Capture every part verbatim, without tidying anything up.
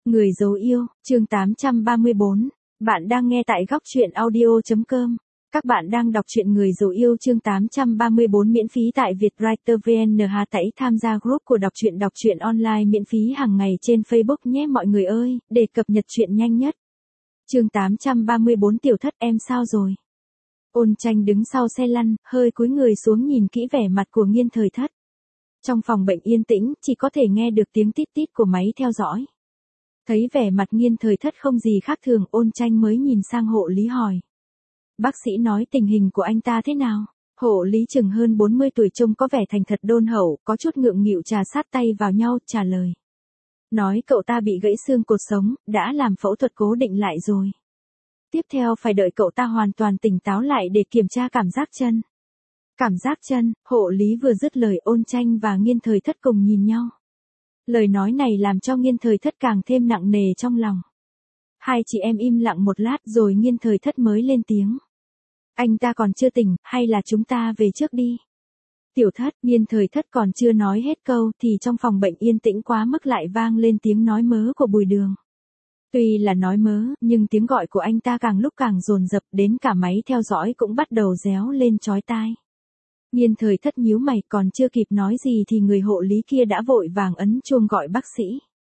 Người dấu yêu, chương tám trăm ba mươi bốn. Bạn đang nghe tại góc truyện audio chấm com. Các bạn đang đọc truyện Người dấu yêu chương tám trăm ba mươi bốn miễn phí tại Vietwriter vê en. Hãy tải tham gia group của đọc truyện đọc truyện online miễn phí hàng ngày trên Facebook nhé mọi người ơi, để cập nhật truyện nhanh nhất. Chương tám trăm ba mươi bốn Tiểu Thất em sao rồi? Ôn Tranh đứng sau xe lăn, hơi cúi người xuống nhìn kỹ vẻ mặt của Nghiên Thời Thất. Trong phòng bệnh yên tĩnh, chỉ có thể nghe được tiếng tít tít của máy theo dõi. Thấy vẻ mặt Nghiên Thời Thất không gì khác thường, Ôn Tranh mới nhìn sang hộ lý hỏi. Bác sĩ nói tình hình của anh ta thế nào? Hộ lý chừng hơn bốn mươi tuổi trông có vẻ thành thật đôn hậu, có chút ngượng nghịu trà sát tay vào nhau, trả lời. Nói cậu ta bị gãy xương cột sống, đã làm phẫu thuật cố định lại rồi. Tiếp theo phải đợi cậu ta hoàn toàn tỉnh táo lại để kiểm tra cảm giác chân. Cảm giác chân, hộ lý vừa dứt lời, Ôn Tranh và Nghiên Thời Thất cùng nhìn nhau. Lời nói này làm cho Nghiên Thời Thất càng thêm nặng nề trong lòng. Hai chị em im lặng một lát rồi Nghiên Thời Thất mới lên tiếng. Anh ta còn chưa tỉnh, hay là chúng ta về trước đi? Tiểu Thất, Nghiên Thời Thất còn chưa nói hết câu thì trong phòng bệnh yên tĩnh quá mức lại vang lên tiếng nói mớ của Bùi Đường. Tuy là nói mớ, nhưng tiếng gọi của anh ta càng lúc càng dồn dập, đến cả máy theo dõi cũng bắt đầu réo lên chói tai. Nghiên Thời Thất nhíu mày, còn chưa kịp nói gì thì người hộ lý kia đã vội vàng ấn chuông gọi bác sĩ.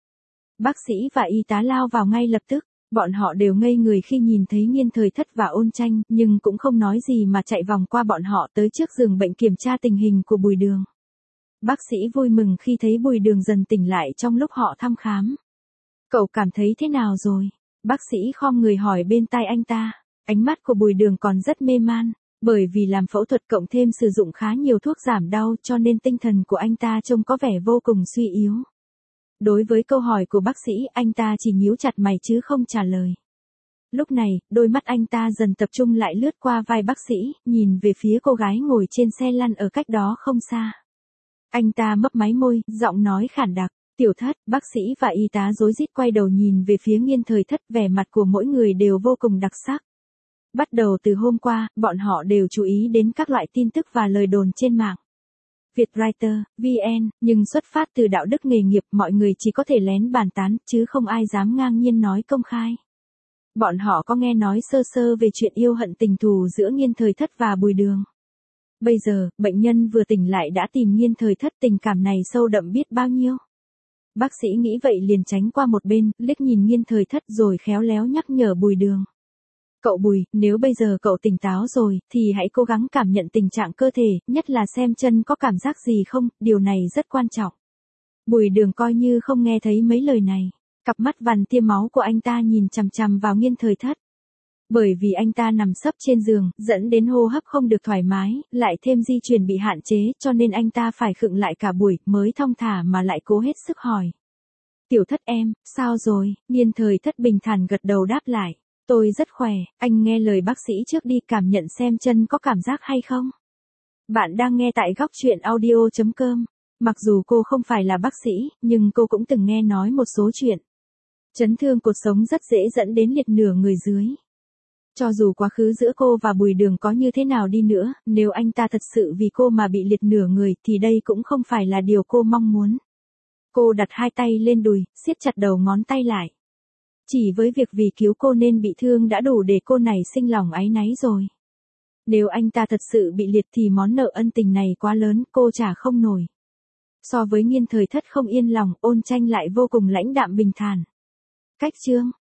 Bác sĩ và y tá lao vào ngay lập tức, bọn họ đều ngây người khi nhìn thấy Nghiên Thời Thất và Ôn Tranh, nhưng cũng không nói gì mà chạy vòng qua bọn họ tới trước giường bệnh kiểm tra tình hình của Bùi Đường. Bác sĩ vui mừng khi thấy Bùi Đường dần tỉnh lại trong lúc họ thăm khám. Cậu cảm thấy thế nào rồi? Bác sĩ khom người hỏi bên tai anh ta. Ánh mắt của Bùi Đường còn rất mê man, bởi vì làm phẫu thuật cộng thêm sử dụng khá nhiều thuốc giảm đau cho nên tinh thần của anh ta trông có vẻ vô cùng suy yếu. Đối với câu hỏi của bác sĩ, anh ta chỉ nhíu chặt mày chứ không trả lời. Lúc này, đôi mắt anh ta dần tập trung lại lướt qua vai bác sĩ, nhìn về phía cô gái ngồi trên xe lăn ở cách đó không xa. Anh ta mấp máy môi, giọng nói khản đặc. Tiểu Thất, bác sĩ và y tá rối rít quay đầu nhìn về phía Nghiên Thời Thất, vẻ mặt của mỗi người đều vô cùng đặc sắc. Bắt đầu từ hôm qua, bọn họ đều chú ý đến các loại tin tức và lời đồn trên mạng. Vietwriter, vê en, nhưng xuất phát từ đạo đức nghề nghiệp, mọi người chỉ có thể lén bàn tán, chứ không ai dám ngang nhiên nói công khai. Bọn họ có nghe nói sơ sơ về chuyện yêu hận tình thù giữa Nghiên Thời Thất và Bùi Đường. Bây giờ, bệnh nhân vừa tỉnh lại đã tìm Nghiên Thời Thất, tình cảm này sâu đậm biết bao nhiêu. Bác sĩ nghĩ vậy liền tránh qua một bên, liếc nhìn Nghiên Thời Thất rồi khéo léo nhắc nhở Bùi Đường. Cậu Bùi, nếu bây giờ cậu tỉnh táo rồi, thì hãy cố gắng cảm nhận tình trạng cơ thể, nhất là xem chân có cảm giác gì không, điều này rất quan trọng. Bùi Đường coi như không nghe thấy mấy lời này. Cặp mắt vằn tia máu của anh ta nhìn chằm chằm vào Nghiên Thời Thất. Bởi vì anh ta nằm sấp trên giường, dẫn đến hô hấp không được thoải mái, lại thêm di chuyển bị hạn chế, cho nên anh ta phải khựng lại cả buổi, mới thong thả mà lại cố hết sức hỏi. Tiểu Thất em, sao rồi? Nghiên Thời Thất bình thản gật đầu đáp lại. Tôi rất khỏe, anh nghe lời bác sĩ trước đi, cảm nhận xem chân có cảm giác hay không. Bạn đang nghe tại góc truyện audio chấm com. Mặc dù cô không phải là bác sĩ, nhưng cô cũng từng nghe nói một số chuyện. Chấn thương cột sống rất dễ dẫn đến liệt nửa người dưới. Cho dù quá khứ giữa cô và Bùi Đường có như thế nào đi nữa, nếu anh ta thật sự vì cô mà bị liệt nửa người thì đây cũng không phải là điều cô mong muốn. Cô đặt hai tay lên đùi, siết chặt đầu ngón tay lại. Chỉ với việc vì cứu cô nên bị thương đã đủ để cô này sinh lòng áy náy rồi. Nếu anh ta thật sự bị liệt thì món nợ ân tình này quá lớn, cô trả không nổi. So với Nghiên Thời Thất không yên lòng, Ôn Tranh lại vô cùng lãnh đạm bình thản. Cách chương,